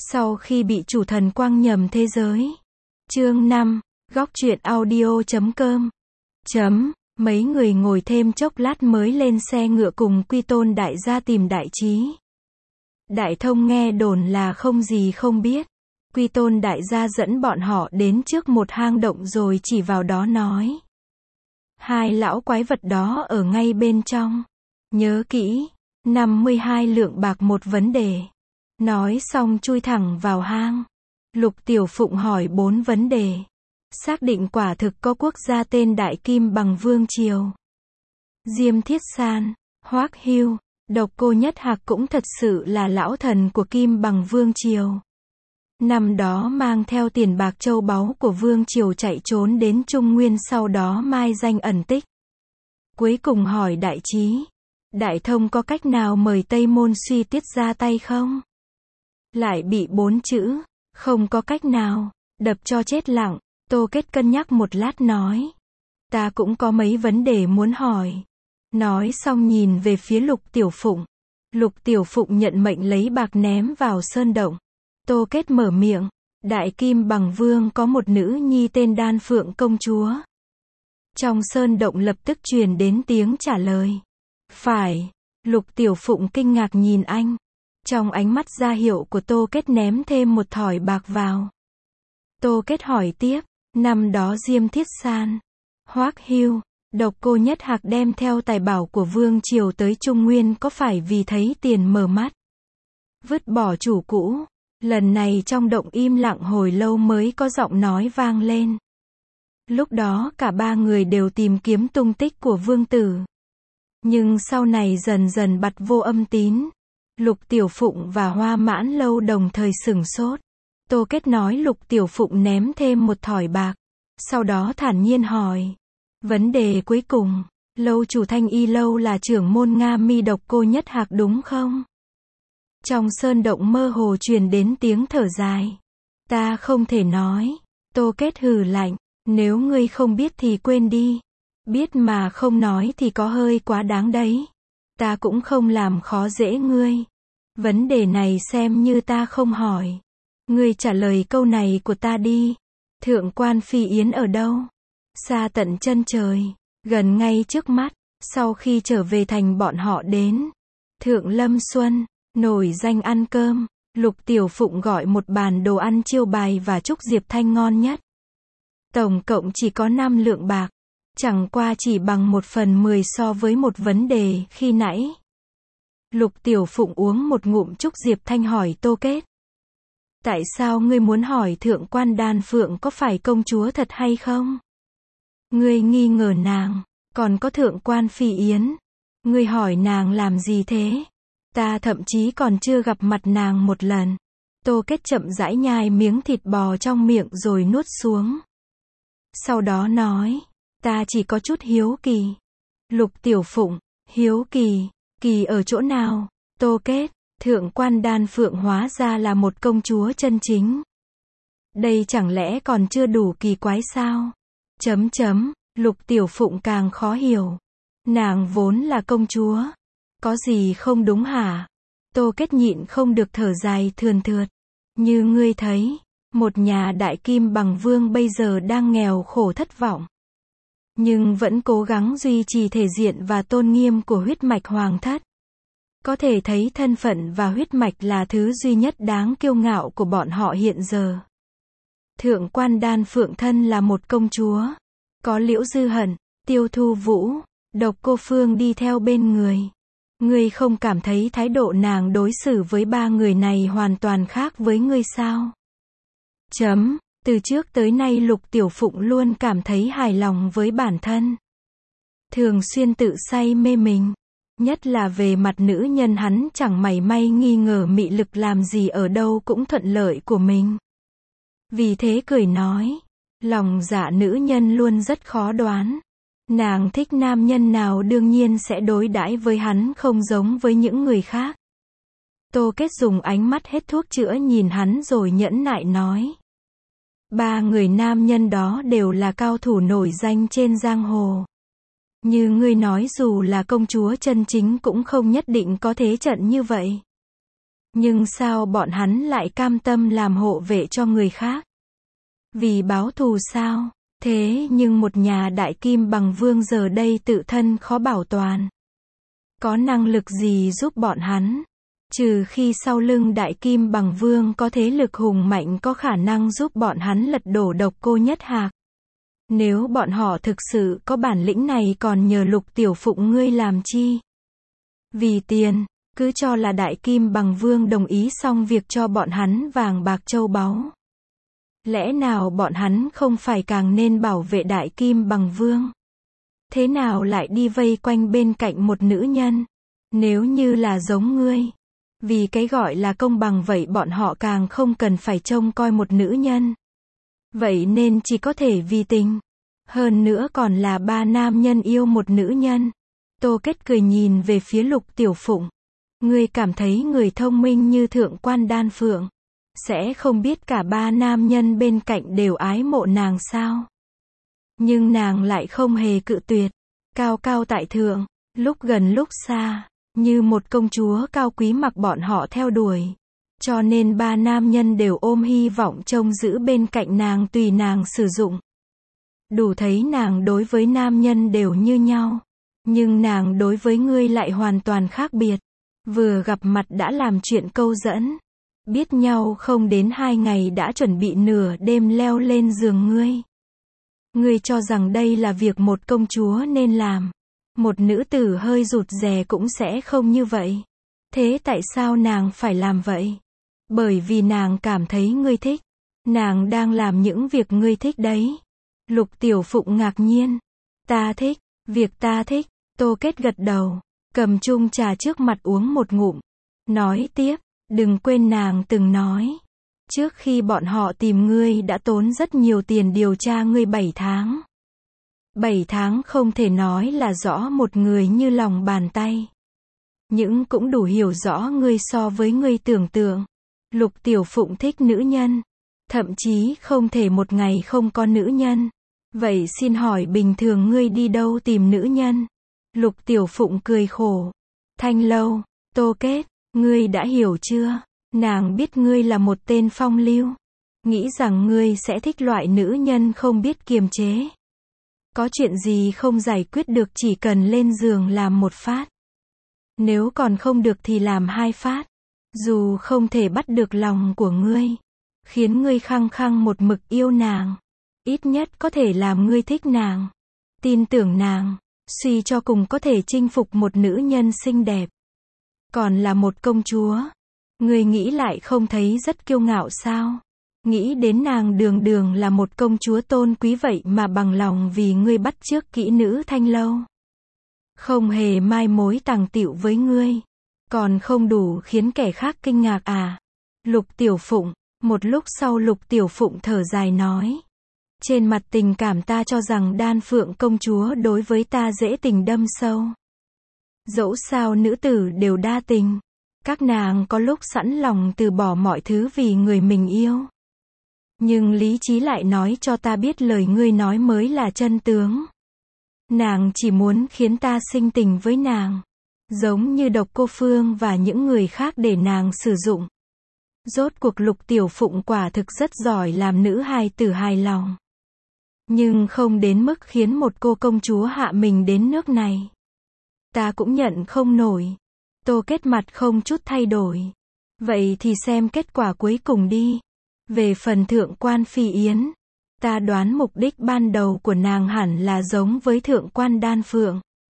Sau khi bị chủ thần quăng nhầm thế giới. Chương 5, góc truyện audio.com. Mấy người ngồi thêm chốc lát mới lên xe ngựa cùng Quy Tôn đại gia tìm Đại Trí. Đại Thông nghe đồn là không gì không biết. Quy Tôn đại gia dẫn bọn họ đến trước một hang động rồi chỉ vào đó nói. Hai lão quái vật đó ở ngay bên trong. Nhớ kỹ, 52 lượng bạc một vấn đề. Nói xong chui thẳng vào hang. Lục Tiểu Phụng hỏi 4 vấn đề. Xác định quả thực có quốc gia tên Đại Kim Bằng Vương Triều. Diêm Thiết San, Hoắc Hưu, Độc Cô Nhất Hạc cũng thật sự là lão thần của Kim Bằng Vương Triều. Năm đó mang theo tiền bạc châu báu của Vương Triều chạy trốn đến Trung Nguyên, sau đó mai danh ẩn tích. Cuối cùng hỏi Đại Trí, Đại Thông có cách nào mời Tây Môn Suy Tiết ra tay không? Lại bị 4 chữ, không có cách nào, đập cho chết lặng. Tô Kết cân nhắc một lát nói, ta cũng có mấy vấn đề muốn hỏi. Nói xong nhìn về phía Lục Tiểu Phụng. Lục Tiểu Phụng nhận mệnh lấy bạc ném vào sơn động. Tô Kết mở miệng, Đại Kim Bằng Vương có một nữ nhi tên Đan Phượng công chúa. Trong sơn động lập tức truyền đến tiếng trả lời. Phải. Lục Tiểu Phụng kinh ngạc nhìn anh. Trong ánh mắt ra hiệu của Tô Kết ném thêm một thỏi bạc vào. Tô Kết hỏi tiếp, năm đó Diêm Thiết San, Hoắc Hưu, Độc Cô Nhất Hạc đem theo tài bảo của Vương Triều tới Trung Nguyên có phải vì thấy tiền mở mắt, vứt bỏ chủ cũ? Lần này trong động im lặng hồi lâu mới có giọng nói vang lên. Lúc đó cả ba người đều tìm kiếm tung tích của vương tử. Nhưng sau này dần dần bặt vô âm tín. Lục Tiểu Phụng và Hoa Mãn Lâu đồng thời sửng sốt. Tô Kết nói Lục Tiểu Phụng ném thêm một thỏi bạc. Sau đó thản nhiên hỏi. Vấn đề cuối cùng, lâu chủ Thanh Y Lâu là trưởng môn Nga Mi Độc Cô Nhất Hạc đúng không? Trong sơn động mơ hồ truyền đến tiếng thở dài. Ta không thể nói. Tô Kết hừ lạnh. Nếu ngươi không biết thì quên đi. Biết mà không nói thì có hơi quá đáng đấy. Ta cũng không làm khó dễ ngươi. Vấn đề này xem như ta không hỏi. Ngươi trả lời câu này của ta đi. Thượng quan Phi Yến ở đâu? Xa tận chân trời, gần ngay trước mắt. Sau khi trở về thành bọn họ đến Thượng Lâm Xuân, nổi danh ăn cơm. Lục Tiểu Phụng gọi một bàn đồ ăn chiêu bài và chúc Diệp Thanh ngon nhất. Tổng cộng chỉ có 5 lượng bạc. Chẳng qua chỉ bằng 1/10 so với một vấn đề khi nãy. Lục Tiểu Phụng uống một ngụm chúc Diệp Thanh hỏi Tô Kết. Tại sao ngươi muốn hỏi Thượng quan Đan Phượng có phải công chúa thật hay không? Ngươi nghi ngờ nàng, còn có Thượng quan Phi Yến. Ngươi hỏi nàng làm gì thế? Ta thậm chí còn chưa gặp mặt nàng một lần. Tô Kết chậm rãi nhai miếng thịt bò trong miệng rồi nuốt xuống. Sau đó nói, ta chỉ có chút hiếu kỳ. Lục Tiểu Phụng, hiếu kỳ, kỳ ở chỗ nào? Tô Kết, Thượng quan Đan Phượng hóa ra là một công chúa chân chính. Đây chẳng lẽ còn chưa đủ kỳ quái sao? Lục Tiểu Phụng càng khó hiểu. Nàng vốn là công chúa. Có gì không đúng hả? Tô Kết nhịn không được thở dài thườn thượt. Như ngươi thấy, một nhà Đại Kim Bằng Vương bây giờ đang nghèo khổ thất vọng. Nhưng vẫn cố gắng duy trì thể diện và tôn nghiêm của huyết mạch hoàng thất. Có thể thấy thân phận và huyết mạch là thứ duy nhất đáng kiêu ngạo của bọn họ hiện giờ. Thượng quan Đan Phượng thân là một công chúa. Có Liễu Dư Hận, Tiêu Thu Vũ, Độc Cô Phương đi theo bên người. Ngươi không cảm thấy thái độ nàng đối xử với ba người này hoàn toàn khác với ngươi sao? Từ trước tới nay Lục Tiểu Phụng luôn cảm thấy hài lòng với bản thân. Thường xuyên tự say mê mình. Nhất là về mặt nữ nhân hắn chẳng mảy may nghi ngờ mị lực làm gì ở đâu cũng thuận lợi của mình. Vì thế cười nói, lòng dạ nữ nhân luôn rất khó đoán. Nàng thích nam nhân nào đương nhiên sẽ đối đãi với hắn không giống với những người khác. Tô Kết dùng ánh mắt hết thuốc chữa nhìn hắn rồi nhẫn nại nói. Ba người nam nhân đó đều là cao thủ nổi danh trên giang hồ. Như ngươi nói dù là công chúa chân chính cũng không nhất định có thế trận như vậy. Nhưng sao bọn hắn lại cam tâm làm hộ vệ cho người khác? Vì báo thù sao? Thế nhưng một nhà đại kim bằng vương giờ đây tự thân khó bảo toàn. Có năng lực gì giúp bọn hắn? Trừ khi sau lưng đại kim bằng vương có thế lực hùng mạnh có khả năng giúp bọn hắn lật đổ Độc Cô Nhất Hạc. Nếu bọn họ thực sự có bản lĩnh này còn nhờ Lục Tiểu Phụng ngươi làm chi? Vì tiền, cứ cho là đại kim bằng vương đồng ý xong việc cho bọn hắn vàng bạc châu báu. Lẽ nào bọn hắn không phải càng nên bảo vệ đại kim bằng vương? Thế nào lại đi vây quanh bên cạnh một nữ nhân? Nếu như là giống ngươi, vì cái gọi là công bằng vậy bọn họ càng không cần phải trông coi một nữ nhân. Vậy nên chỉ có thể vì tình. Hơn nữa còn là ba nam nhân yêu một nữ nhân. Tô Kết cười nhìn về phía Lục Tiểu Phụng. Ngươi cảm thấy người thông minh như Thượng Quan Đan Phượng sẽ không biết cả ba nam nhân bên cạnh đều ái mộ nàng sao? Nhưng nàng lại không hề cự tuyệt. Cao cao tại thượng, lúc gần lúc xa, như một công chúa cao quý mặc bọn họ theo đuổi. Cho nên ba nam nhân đều ôm hy vọng trông giữ bên cạnh nàng tùy nàng sử dụng. Đủ thấy nàng đối với nam nhân đều như nhau. Nhưng nàng đối với ngươi lại hoàn toàn khác biệt. Vừa gặp mặt đã làm chuyện câu dẫn. Biết nhau không đến 2 ngày đã chuẩn bị nửa đêm leo lên giường ngươi. Ngươi cho rằng đây là việc một công chúa nên làm. Một nữ tử hơi rụt rè cũng sẽ không như vậy. Thế tại sao nàng phải làm vậy? Bởi vì nàng cảm thấy ngươi thích. Nàng đang làm những việc ngươi thích đấy. Lục Tiểu Phụng ngạc nhiên. Ta thích, việc ta thích. Tô Kết gật đầu, cầm chung trà trước mặt uống một ngụm. Nói tiếp, đừng quên nàng từng nói. Trước khi bọn họ tìm ngươi đã tốn rất nhiều tiền điều tra ngươi 7 tháng. 7 tháng không thể nói là rõ một người như lòng bàn tay. Nhưng cũng đủ hiểu rõ ngươi so với ngươi tưởng tượng. Lục Tiểu Phụng thích nữ nhân. Thậm chí không thể một ngày không có nữ nhân. Vậy xin hỏi bình thường ngươi đi đâu tìm nữ nhân? Lục Tiểu Phụng cười khổ. Thanh lâu, Tô Kết, ngươi đã hiểu chưa? Nàng biết ngươi là một tên phong lưu. Nghĩ rằng ngươi sẽ thích loại nữ nhân không biết kiềm chế. Có chuyện gì không giải quyết được chỉ cần lên giường làm một phát. Nếu còn không được thì làm 2 phát. Dù không thể bắt được lòng của ngươi, khiến ngươi khăng khăng một mực yêu nàng, ít nhất có thể làm ngươi thích nàng, tin tưởng nàng, suy cho cùng có thể chinh phục một nữ nhân xinh đẹp. Còn là một công chúa, ngươi nghĩ lại không thấy rất kiêu ngạo sao? Nghĩ đến nàng đường đường là một công chúa tôn quý vậy mà bằng lòng vì ngươi bắt chước kỹ nữ thanh lâu. Không hề mai mối tàng tịu với ngươi. Còn không đủ khiến kẻ khác kinh ngạc à? Lục Tiểu Phụng, một lúc sau Lục Tiểu Phụng thở dài nói. Trên mặt tình cảm ta cho rằng Đan Phượng công chúa đối với ta dễ tình đâm sâu. Dẫu sao nữ tử đều đa tình. Các nàng có lúc sẵn lòng từ bỏ mọi thứ vì người mình yêu. Nhưng lý trí lại nói cho ta biết lời ngươi nói mới là chân tướng. Nàng chỉ muốn khiến ta sinh tình với nàng. Giống như Độc Cô Phương và những người khác để nàng sử dụng. Rốt cuộc Lục Tiểu Phụng quả thực rất giỏi làm nữ hài tử hài lòng. Nhưng không đến mức khiến một cô công chúa hạ mình đến nước này. Ta cũng nhận không nổi. Tô Kết mặt không chút thay đổi. Vậy thì xem kết quả cuối cùng đi. Về phần Thượng Quan Phi Yến, ta đoán mục đích ban đầu của nàng hẳn là giống với Thượng Quan Đan Phượng.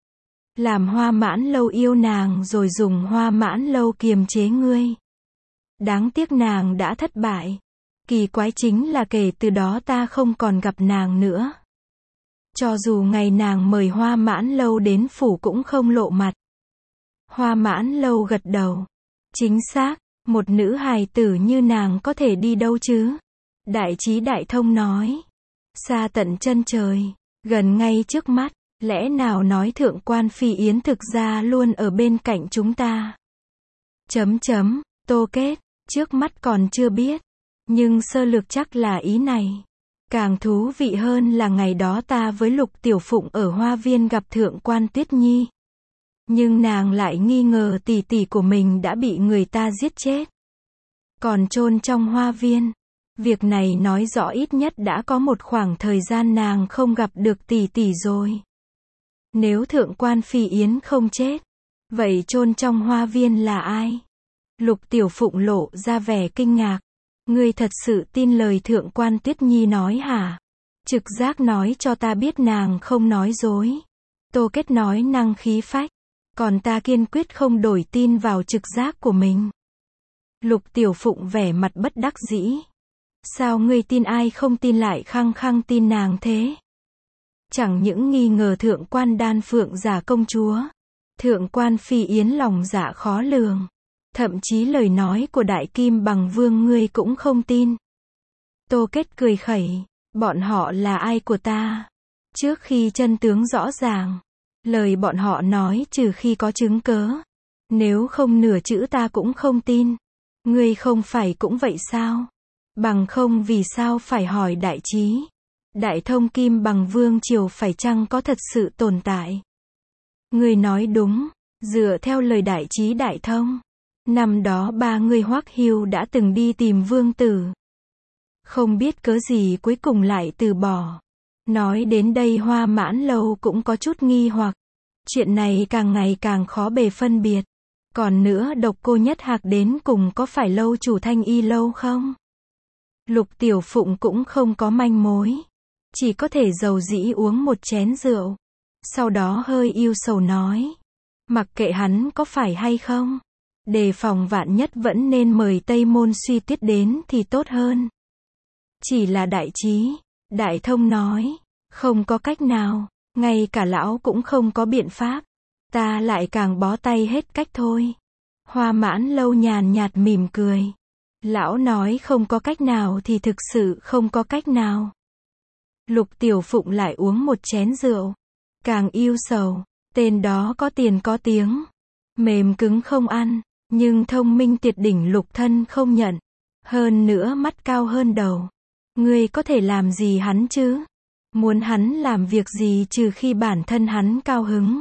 Làm Hoa Mãn Lâu yêu nàng rồi dùng Hoa Mãn Lâu kiềm chế ngươi. Đáng tiếc nàng đã thất bại. Kỳ quái chính là kể từ đó ta không còn gặp nàng nữa. Cho dù ngày nàng mời Hoa Mãn Lâu đến phủ cũng không lộ mặt. Hoa Mãn Lâu gật đầu. Chính xác, một nữ hài tử như nàng có thể đi đâu chứ? Đại Trí Đại Thông nói. Xa tận chân trời, gần ngay trước mắt. Lẽ nào nói Thượng Quan Phi Yến thực ra luôn ở bên cạnh chúng ta? Tô Kết, trước mắt còn chưa biết. Nhưng sơ lược chắc là ý này. Càng thú vị hơn là ngày đó ta với Lục Tiểu Phụng ở Hoa Viên gặp Thượng Quan Tuyết Nhi. Nhưng nàng lại nghi ngờ tỷ tỷ của mình đã bị người ta giết chết. Còn chôn trong hoa viên. Việc này nói rõ ít nhất đã có một khoảng thời gian nàng không gặp được tỷ tỷ rồi. Nếu thượng quan Phi Yến không chết, vậy chôn trong hoa viên là ai? Lục Tiểu Phụng lộ ra vẻ kinh ngạc. Ngươi thật sự tin lời thượng quan Tuyết Nhi nói hả? Trực giác nói cho ta biết nàng không nói dối. Tô Kết nói năng khí phách. Còn ta kiên quyết không đổi tin vào trực giác của mình. Lục Tiểu Phụng vẻ mặt bất đắc dĩ. Sao ngươi tin ai không tin lại khăng khăng tin nàng thế? Chẳng những nghi ngờ thượng quan Đan Phượng giả công chúa. Thượng quan Phi Yến lòng dạ khó lường. Thậm chí lời nói của Đại Kim Bằng Vương ngươi cũng không tin. Tô Kết cười khẩy. Bọn họ là ai của ta? Trước khi chân tướng rõ ràng. Lời bọn họ nói trừ khi có chứng cớ. Nếu không nửa chữ ta cũng không tin. Ngươi không phải cũng vậy sao? Bằng không vì sao phải hỏi Đại Trí? Đại Thông Kim Bằng Vương triều phải chăng có thật sự tồn tại? Ngươi nói đúng. Dựa theo lời Đại Trí Đại Thông. Năm đó ba người Hoắc Hưu đã từng đi tìm vương tử. Không biết cớ gì cuối cùng lại từ bỏ. Nói đến đây Hoa Mãn Lâu cũng có chút nghi hoặc. Chuyện này càng ngày càng khó bề phân biệt. Còn nữa Độc Cô Nhất Hạc đến cùng có phải lâu chủ Thanh Y lâu không? Lục Tiểu Phụng cũng không có manh mối. Chỉ có thể dầu dĩ uống một chén rượu. Sau đó hơi ưu sầu nói. Mặc kệ hắn có phải hay không. Đề phòng vạn nhất vẫn nên mời Tây Môn Suy Tuyết đến thì tốt hơn. Chỉ là Đại Trí, Đại Thông nói. Không có cách nào. Ngay cả lão cũng không có biện pháp. Ta lại càng bó tay hết cách thôi. Hoa Mãn Lâu nhàn nhạt mỉm cười. Lão nói không có cách nào thì thực sự không có cách nào. Lục Tiểu Phụng lại uống một chén rượu. Càng ưu sầu. Tên đó có tiền có tiếng. Mềm cứng không ăn. Nhưng thông minh tuyệt đỉnh lục thân không nhận. Hơn nữa mắt cao hơn đầu. Ngươi có thể làm gì hắn chứ? Muốn hắn làm việc gì trừ khi bản thân hắn cao hứng.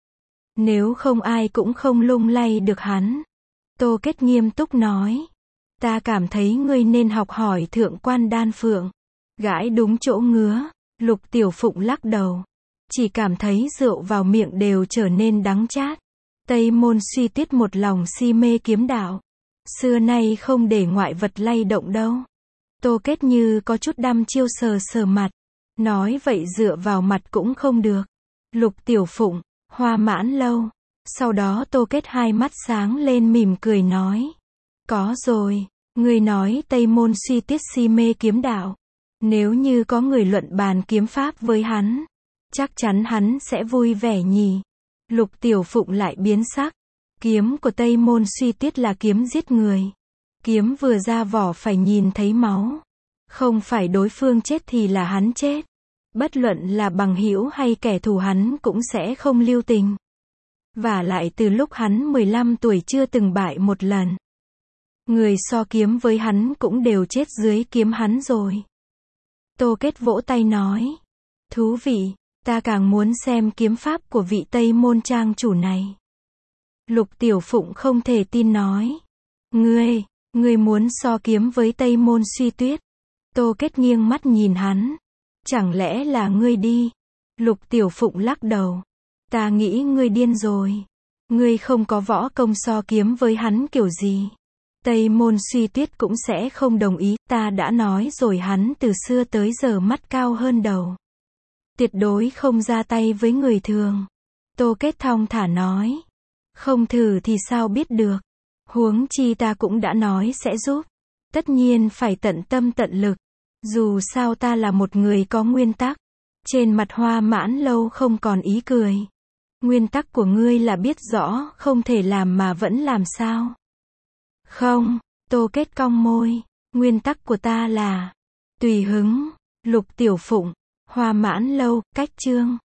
Nếu không ai cũng không lung lay được hắn. Tô Kết nghiêm túc nói. Ta cảm thấy ngươi nên học hỏi thượng quan Đan Phượng. Gãi đúng chỗ ngứa. Lục Tiểu Phụng lắc đầu. Chỉ cảm thấy rượu vào miệng đều trở nên đắng chát. Tây Môn Suy Tuyết một lòng si mê kiếm đạo. Xưa nay không để ngoại vật lay động đâu. Tô Kết như có chút đăm chiêu sờ sờ mặt. Nói vậy dựa vào mặt cũng không được. Lục Tiểu Phụng, Hoa Mãn Lâu. Sau đó Tô Kết hai mắt sáng lên mỉm cười nói. Có rồi, ngươi nói Tây Môn Suy Tuyết si mê kiếm đạo. Nếu như có người luận bàn kiếm pháp với hắn, chắc chắn hắn sẽ vui vẻ nhỉ. Lục Tiểu Phụng lại biến sắc. Kiếm của Tây Môn Suy Tuyết là kiếm giết người. Kiếm vừa ra vỏ phải nhìn thấy máu. Không phải đối phương chết thì là hắn chết. Bất luận là bằng hữu hay kẻ thù hắn cũng sẽ không lưu tình. Và lại từ lúc hắn 15 tuổi chưa từng bại một lần. Người so kiếm với hắn cũng đều chết dưới kiếm hắn rồi. Tô Kết vỗ tay nói. Thú vị, ta càng muốn xem kiếm pháp của vị Tây Môn trang chủ này. Lục Tiểu Phụng không thể tin nói. Ngươi muốn so kiếm với Tây Môn Suy Tuyết. Tô Kết nghiêng mắt nhìn hắn. Chẳng lẽ là ngươi đi? Lục Tiểu Phụng lắc đầu. Ta nghĩ ngươi điên rồi. Ngươi không có võ công so kiếm với hắn kiểu gì. Tây Môn Suy Tuyết cũng sẽ không đồng ý. Ta đã nói rồi hắn từ xưa tới giờ mắt cao hơn đầu. Tuyệt đối không ra tay với người thường. Tô Kết thong thả nói. Không thử thì sao biết được. Huống chi ta cũng đã nói sẽ giúp. Tất nhiên phải tận tâm tận lực. Dù sao ta là một người có nguyên tắc. Trên mặt Hoa Mãn Lâu không còn ý cười. Nguyên tắc của ngươi là biết rõ không thể làm mà vẫn làm sao? Không, Tô Kết cong môi. Nguyên tắc của ta là tùy hứng. Lục Tiểu Phụng, Hoa Mãn Lâu, cách chương.